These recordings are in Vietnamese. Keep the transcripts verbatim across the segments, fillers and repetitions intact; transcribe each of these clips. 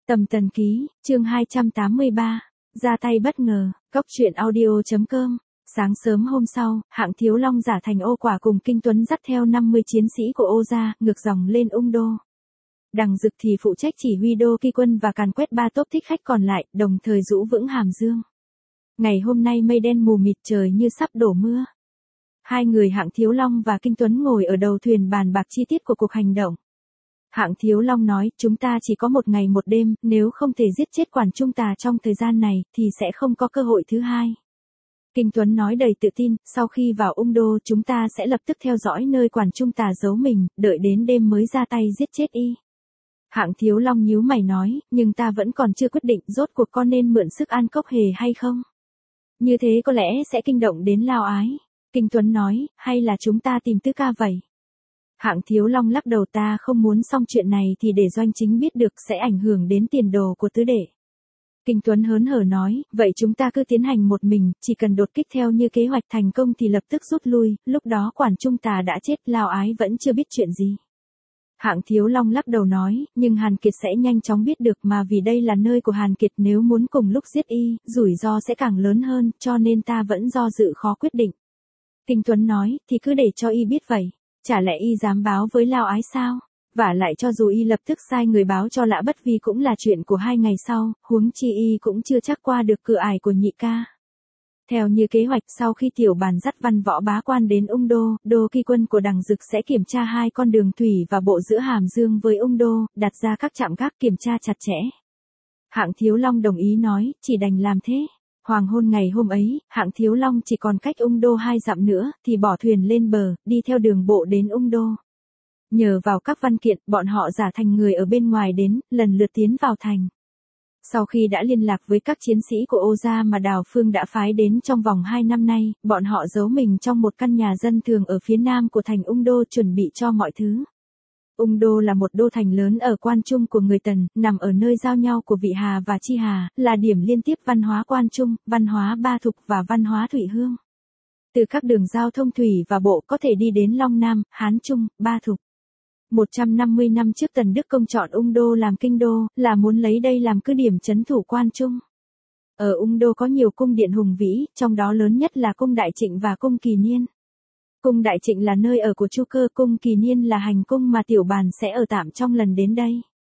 Tầm Tần Ký, chương hai trăm tám mươi ba, ra tay bất ngờ, cốc truyện audio.com. Sáng sớm hôm sau, hạng Thiếu Long giả thành Ô Quả cùng Kinh Tuấn dắt theo năm mươi chiến sĩ của Ô gia, ngược dòng lên Ung Đô. Đằng Dực thì phụ trách chỉ huy đô kỳ quân và càn quét ba tốp thích khách còn lại, đồng thời giữ vững Hàm Dương. Ngày hôm nay mây đen mù mịt, trời như sắp đổ mưa. Hai người hạng Thiếu Long và Kinh Tuấn ngồi ở đầu thuyền bàn bạc chi tiết của cuộc hành động. Hạng Thiếu Long nói, chúng ta chỉ có một ngày một đêm, nếu không thể giết chết Quản Trung Tà trong thời gian này, thì sẽ không có cơ hội thứ hai. Kinh Tuấn nói đầy tự tin, sau khi vào Ung Đô chúng ta sẽ lập tức theo dõi nơi Quản Trung Tà giấu mình, đợi đến đêm mới ra tay giết chết y. Hạng Thiếu Long nhíu mày nói, nhưng ta vẫn còn chưa quyết định rốt cuộc có nên mượn sức An Cốc Hề hay không. Như thế có lẽ sẽ kinh động đến Lao Ái. Kinh Tuấn nói, hay là chúng ta tìm Tứ Ca vậy? Hạng Thiếu Long lắc đầu, ta không muốn xong chuyện này thì để Doanh Chính biết được sẽ ảnh hưởng đến tiền đồ của tứ đệ. Kinh Tuấn hớn hở nói, vậy chúng ta cứ tiến hành một mình, chỉ cần đột kích theo như kế hoạch thành công thì lập tức rút lui, lúc đó Quản Trung Tà đã chết, Lao Ái vẫn chưa biết chuyện gì. Hạng Thiếu Long lắc đầu nói, nhưng Hàn Kiệt sẽ nhanh chóng biết được mà vì đây là nơi của Hàn Kiệt, nếu muốn cùng lúc giết y, rủi ro sẽ càng lớn hơn, cho nên ta vẫn do dự khó quyết định. Kinh Tuấn nói, thì cứ để cho y biết vậy. Chả lẽ y dám báo với Lao Ái sao? Vả lại cho dù y lập tức sai người báo cho Lã Bất Vi cũng là chuyện của hai ngày sau, huống chi y cũng chưa chắc qua được cửa ải của nhị ca. Theo như kế hoạch, sau khi tiểu bàn dắt Văn Võ Bá Quan đến Ung Đô, đô kỳ quân của Đằng Dực sẽ kiểm tra hai con đường thủy và bộ giữa Hàm Dương với Ung Đô, đặt ra các trạm gác kiểm tra chặt chẽ. Hạng Thiếu Long đồng ý nói, chỉ đành làm thế. Hoàng hôn ngày hôm ấy, hạng Thiếu Long chỉ còn cách Ung Đô hai dặm nữa, thì bỏ thuyền lên bờ, đi theo đường bộ đến Ung Đô. Nhờ vào các văn kiện, bọn họ giả thành người ở bên ngoài đến, lần lượt tiến vào thành. Sau khi đã liên lạc với các chiến sĩ của Ô gia mà Đào Phương đã phái đến trong vòng hai năm nay, bọn họ giấu mình trong một căn nhà dân thường ở phía nam của thành Ung Đô, chuẩn bị cho mọi thứ. Ung Đô là một đô thành lớn ở Quan Trung của người Tần, nằm ở nơi giao nhau của Vị Hà và Chi Hà, là điểm liên tiếp văn hóa Quan Trung, văn hóa Ba Thục và văn hóa Thụy Hương. Từ các đường giao thông thủy và bộ có thể đi đến Long Nam, Hán Trung, Ba Thục. một trăm năm mươi năm trước Tần Đức Công chọn Ung Đô làm kinh đô, là muốn lấy đây làm cứ điểm trấn thủ Quan Trung. Ở Ung Đô có nhiều cung điện hùng vĩ, trong đó lớn nhất là cung Đại Trịnh và cung Kỳ Niên. Cung Đại Trịnh là nơi ở của Chu Cơ, cung Kỳ Niên là hành cung mà tiểu bàn sẽ ở tạm trong lần đến đây.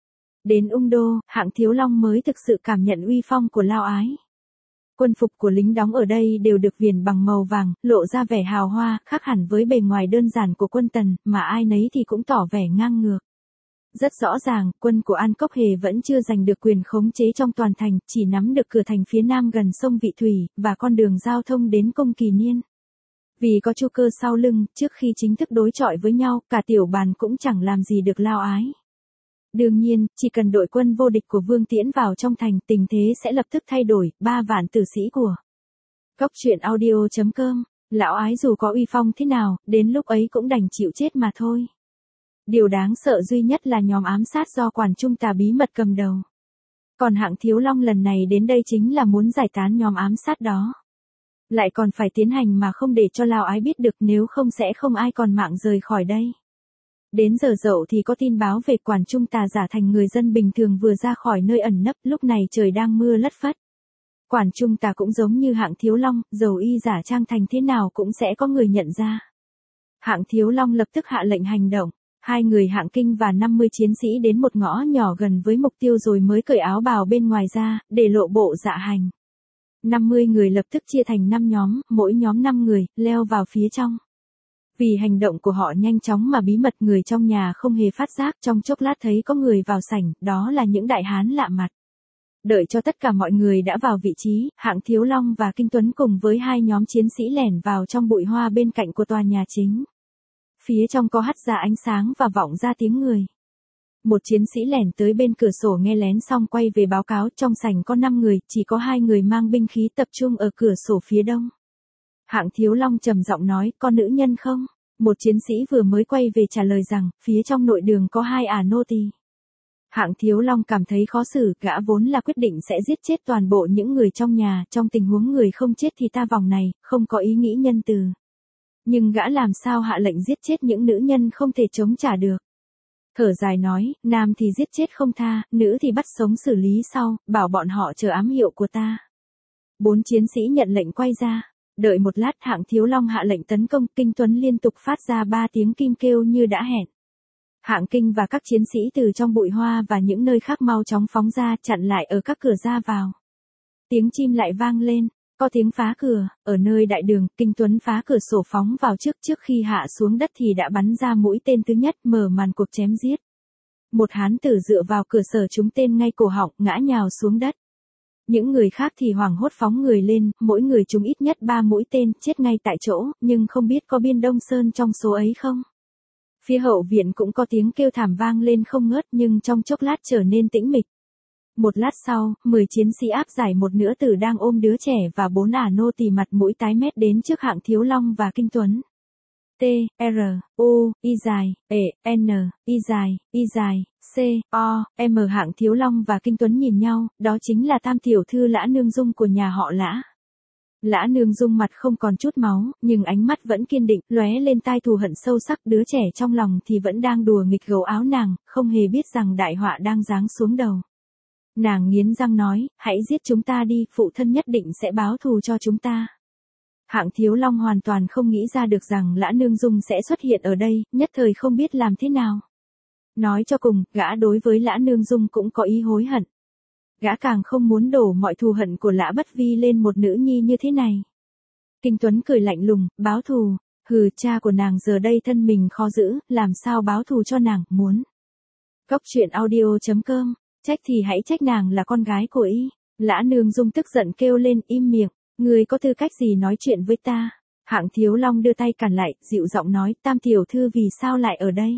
Đến Ung Đô, hạng Thiếu Long mới thực sự cảm nhận uy phong của Lao Ái. Quân phục của lính đóng ở đây đều được viền bằng màu vàng, lộ ra vẻ hào hoa, khác hẳn với bề ngoài đơn giản của quân Tần, mà ai nấy thì cũng tỏ vẻ ngang ngược. Rất rõ ràng, quân của An Cốc Hề vẫn chưa giành được quyền khống chế trong toàn thành, chỉ nắm được cửa thành phía nam gần sông Vị Thủy, và con đường giao thông đến cung Kỳ Niên. Vì có Chu Cơ sau lưng, trước khi chính thức đối chọi với nhau, cả tiểu bàn cũng chẳng làm gì được Lao Ái. Đương nhiên, chỉ cần đội quân vô địch của Vương Tiễn vào trong thành, tình thế sẽ lập tức thay đổi, ba vạn tử sĩ của cốc truyện audio.com. Lão Ái dù có uy phong thế nào, đến lúc ấy cũng đành chịu chết mà thôi. Điều đáng sợ duy nhất là nhóm ám sát do Quản Trung Tà bí mật cầm đầu. Còn hạng Thiếu Long lần này đến đây chính là muốn giải tán nhóm ám sát đó. Lại còn phải tiến hành mà không để cho Lao Ái biết được, nếu không sẽ không ai còn mạng rời khỏi đây. Đến giờ dậu thì có tin báo về Quản Trung Tà giả thành người dân bình thường vừa ra khỏi nơi ẩn nấp, lúc này trời đang mưa lất phất. Quản Trung Tà cũng giống như hạng Thiếu Long, dầu y giả trang thành thế nào cũng sẽ có người nhận ra. Hạng Thiếu Long lập tức hạ lệnh hành động. Hai người hạng Kinh và năm mươi chiến sĩ đến một ngõ nhỏ gần với mục tiêu rồi mới cởi áo bào bên ngoài ra, để lộ bộ dạ hành. năm mươi người lập tức chia thành năm nhóm, mỗi nhóm năm người, leo vào phía trong. Vì hành động của họ nhanh chóng mà bí mật, người trong nhà không hề phát giác, trong chốc lát thấy có người vào sảnh, đó là những đại hán lạ mặt. Đợi cho tất cả mọi người đã vào vị trí, hạng Thiếu Long và Kinh Tuấn cùng với hai nhóm chiến sĩ lẻn vào trong bụi hoa bên cạnh của tòa nhà chính. Phía trong có hắt ra ánh sáng và vọng ra tiếng người. Một chiến sĩ lẻn tới bên cửa sổ nghe lén xong quay về báo cáo, trong sảnh có năm người, chỉ có hai người mang binh khí tập trung ở cửa sổ phía đông. Hạng Thiếu Long trầm giọng nói, có nữ nhân không? Một chiến sĩ vừa mới quay về trả lời rằng, phía trong nội đường có hai ả nô tỳ. Hạng Thiếu Long cảm thấy khó xử, gã vốn là quyết định sẽ giết chết toàn bộ những người trong nhà, trong tình huống người không chết thì ta vòng này, không có ý nghĩ nhân từ. Nhưng gã làm sao hạ lệnh giết chết những nữ nhân không thể chống trả được. Thở dài nói, nam thì giết chết không tha, nữ thì bắt sống xử lý sau, bảo bọn họ chờ ám hiệu của ta. Bốn chiến sĩ nhận lệnh quay ra. Đợi một lát Hạng Thiếu Long hạ lệnh tấn công, Kinh Tuấn liên tục phát ra ba tiếng kim kêu như đã hẹn. Hạng Kinh và các chiến sĩ từ trong bụi hoa và những nơi khác mau chóng phóng ra chặn lại ở các cửa ra vào. Tiếng chim lại vang lên, có tiếng phá cửa, ở nơi đại đường, Kinh Tuấn phá cửa sổ phóng vào trước trước khi hạ xuống đất thì đã bắn ra mũi tên thứ nhất mở màn cuộc chém giết. Một hán tử dựa vào cửa sở trúng tên ngay cổ họng ngã nhào xuống đất. Những người khác thì hoảng hốt phóng người lên, mỗi người trúng ít nhất ba mũi tên, chết ngay tại chỗ, nhưng không biết có Biên Đông Sơn trong số ấy không. Phía hậu viện cũng có tiếng kêu thảm vang lên không ngớt nhưng trong chốc lát trở nên tĩnh mịch. Một lát sau, mười chiến sĩ áp giải một nữ tử đang ôm đứa trẻ và bốn ả nô tỳ mặt mũi tái mét đến trước Hạng Thiếu Long và Kinh Tuấn. T, R, U, Y dài, E, N, Y dài, Y dài, C, O, M. Hạng Thiếu Long và Kinh Tuấn nhìn nhau, đó chính là tam tiểu thư Lã Nương Dung của nhà họ Lã. Lã Nương Dung mặt không còn chút máu, nhưng ánh mắt vẫn kiên định, lóe lên tai thù hận sâu sắc, đứa trẻ trong lòng thì vẫn đang đùa nghịch gấu áo nàng, không hề biết rằng đại họa đang giáng xuống đầu. Nàng nghiến răng nói, hãy giết chúng ta đi, phụ thân nhất định sẽ báo thù cho chúng ta. Hạng Thiếu Long hoàn toàn không nghĩ ra được rằng Lã Nương Dung sẽ xuất hiện ở đây, nhất thời không biết làm thế nào. Nói cho cùng, gã đối với Lã Nương Dung cũng có ý hối hận. Gã càng không muốn đổ mọi thù hận của Lã Bất Vi lên một nữ nhi như thế này. Kinh Tuấn cười lạnh lùng, báo thù, hừ, cha của nàng giờ đây thân mình khó giữ, làm sao báo thù cho nàng, muốn. Cốc truyện audio chấm com, trách thì hãy trách nàng là con gái của y. Lã Nương Dung tức giận kêu lên, im miệng, ngươi có tư cách gì nói chuyện với ta. Hạng Thiếu Long đưa tay cản lại, dịu giọng nói, tam tiểu thư vì sao lại ở đây.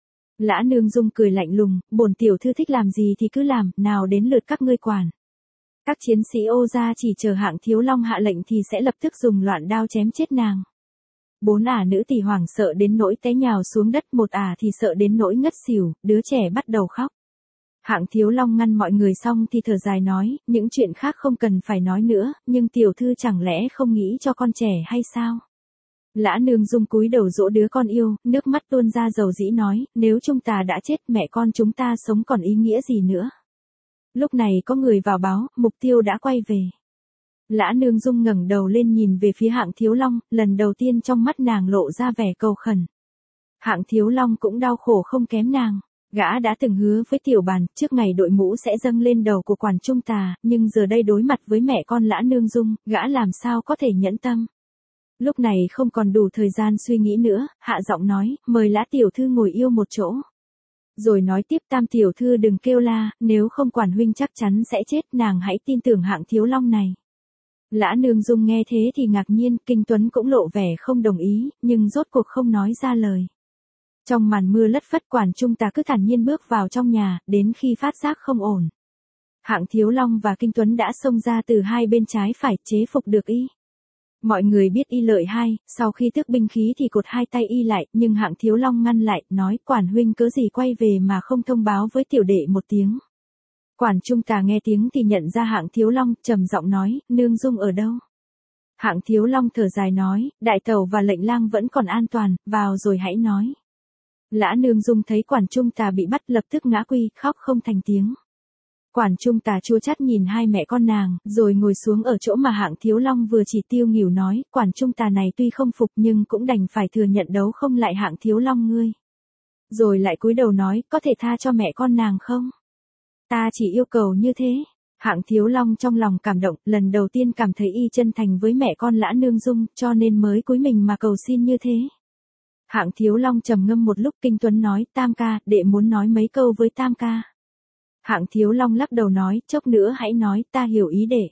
Lã Nương Dung cười lạnh lùng, bổn tiểu thư thích làm gì thì cứ làm, nào đến lượt các ngươi quản. Các chiến sĩ Ô gia chỉ chờ Hạng Thiếu Long hạ lệnh thì sẽ lập tức dùng loạn đao chém chết nàng. Bốn ả nữ tỳ hoảng sợ đến nỗi té nhào xuống đất, một ả thì sợ đến nỗi ngất xỉu, đứa trẻ bắt đầu khóc. Hạng Thiếu Long ngăn mọi người xong thì thở dài nói, những chuyện khác không cần phải nói nữa, nhưng tiểu thư chẳng lẽ không nghĩ cho con trẻ hay sao? Lã Nương Dung cúi đầu dỗ đứa con yêu, nước mắt tuôn ra dầu dĩ nói, nếu chúng ta đã chết mẹ con chúng ta sống còn ý nghĩa gì nữa. Lúc này có người vào báo, mục tiêu đã quay về. Lã Nương Dung ngẩng đầu lên nhìn về phía Hạng Thiếu Long, lần đầu tiên trong mắt nàng lộ ra vẻ cầu khẩn. Hạng Thiếu Long cũng đau khổ không kém nàng. Gã đã từng hứa với Tiểu Bàn, trước ngày đội mũ sẽ dâng lên đầu của quản trung tà, nhưng giờ đây đối mặt với mẹ con Lã Nương Dung, gã làm sao có thể nhẫn tâm. Lúc này không còn đủ thời gian suy nghĩ nữa, hạ giọng nói, mời Lã tiểu thư ngồi yêu một chỗ. Rồi nói tiếp, tam tiểu thư đừng kêu la, nếu không quản huynh chắc chắn sẽ chết, nàng hãy tin tưởng Hạng Thiếu Long này. Lã Nương Dung nghe thế thì ngạc nhiên, Kinh Tuấn cũng lộ vẻ không đồng ý, nhưng rốt cuộc không nói ra lời. Trong màn mưa lất phất, quản trung tà cứ thản nhiên bước vào trong nhà, đến khi phát giác không ổn. Hạng Thiếu Long và Kinh Tuấn đã xông ra từ hai bên trái phải, chế phục được y. Mọi người biết y lợi hai, sau khi tước binh khí thì cột hai tay y lại, nhưng Hạng Thiếu Long ngăn lại, nói, quản huynh cớ gì quay về mà không thông báo với tiểu đệ một tiếng. Quản trung tà nghe tiếng thì nhận ra Hạng Thiếu Long, trầm giọng nói, Nương Dung ở đâu? Hạng Thiếu Long thở dài nói, đại tẩu và lệnh lang vẫn còn an toàn, vào rồi hãy nói. Lã Nương Dung thấy quản trung tà bị bắt lập tức ngã quy, khóc không thành tiếng. Quản trung tà chua chát nhìn hai mẹ con nàng, rồi ngồi xuống ở chỗ mà Hạng Thiếu Long vừa chỉ tiêu nghỉu nói, quản trung tà này tuy không phục nhưng cũng đành phải thừa nhận đấu không lại Hạng Thiếu Long ngươi. Rồi lại cúi đầu nói, có thể tha cho mẹ con nàng không? Ta chỉ yêu cầu như thế. Hạng Thiếu Long trong lòng cảm động, lần đầu tiên cảm thấy y chân thành với mẹ con Lã Nương Dung, cho nên mới cúi mình mà cầu xin như thế. Hạng Thiếu Long trầm ngâm một lúc, Kinh Tuấn nói, Tam ca, đệ muốn nói mấy câu với Tam ca. Hạng Thiếu Long lắc đầu nói, chốc nữa hãy nói, ta hiểu ý đệ.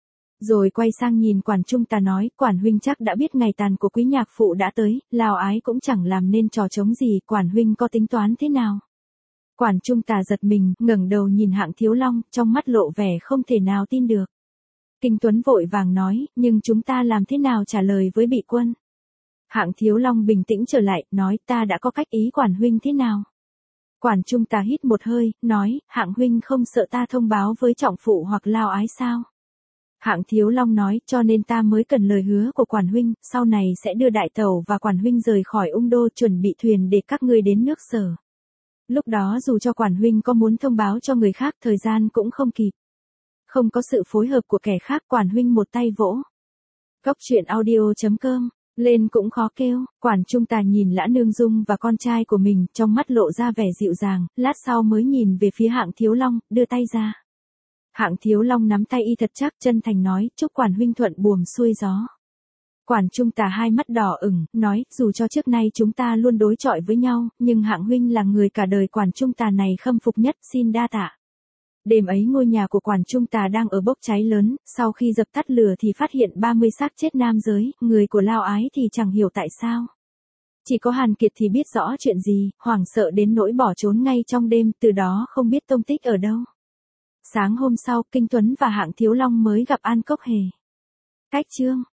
Rồi quay sang nhìn quản trung tà nói, quản huynh chắc đã biết ngày tàn của quý nhạc phụ đã tới, Lào Ái cũng chẳng làm nên trò trống gì, quản huynh có tính toán thế nào? Quản trung tà giật mình, ngẩng đầu nhìn Hạng Thiếu Long, trong mắt lộ vẻ không thể nào tin được. Kinh Tuấn vội vàng nói, nhưng chúng ta làm thế nào trả lời với bị quân? Hạng Thiếu Long bình tĩnh trở lại, nói, ta đã có cách, ý quản huynh thế nào? Quản trung tà hít một hơi, nói, Hạng huynh không sợ ta thông báo với trọng phụ hoặc Lao Ái sao? Hạng Thiếu Long nói, cho nên ta mới cần lời hứa của quản huynh, sau này sẽ đưa đại tẩu và quản huynh rời khỏi Ung Đô, chuẩn bị thuyền để các ngươi đến nước Sở. Lúc đó dù cho quản huynh có muốn thông báo cho người khác thời gian cũng không kịp. Không có sự phối hợp của kẻ khác quản huynh một tay vỗ. Góc truyện audio.com, lên cũng khó kêu, quản trung tà nhìn Lã Nương Dung và con trai của mình trong mắt lộ ra vẻ dịu dàng, lát sau mới nhìn về phía Hạng Thiếu Long, đưa tay ra. Hạng Thiếu Long nắm tay y thật chắc chân thành nói, chúc quản huynh thuận buồm xuôi gió. Quản trung tà hai mắt đỏ ửng, nói, dù cho trước nay chúng ta luôn đối chọi với nhau, nhưng Hạng huynh là người cả đời quản trung tà này khâm phục nhất, xin đa tạ. Đêm ấy ngôi nhà của quản trung tà đang ở bốc cháy lớn, sau khi dập tắt lửa thì phát hiện ba mươi xác chết nam giới, người của Lao Ái thì chẳng hiểu tại sao. Chỉ có Hàn Kiệt thì biết rõ chuyện gì, hoảng sợ đến nỗi bỏ trốn ngay trong đêm, từ đó không biết tông tích ở đâu. Sáng hôm sau, Kinh Tuấn và Hạng Thiếu Long mới gặp An Cốc Hề. Cách chương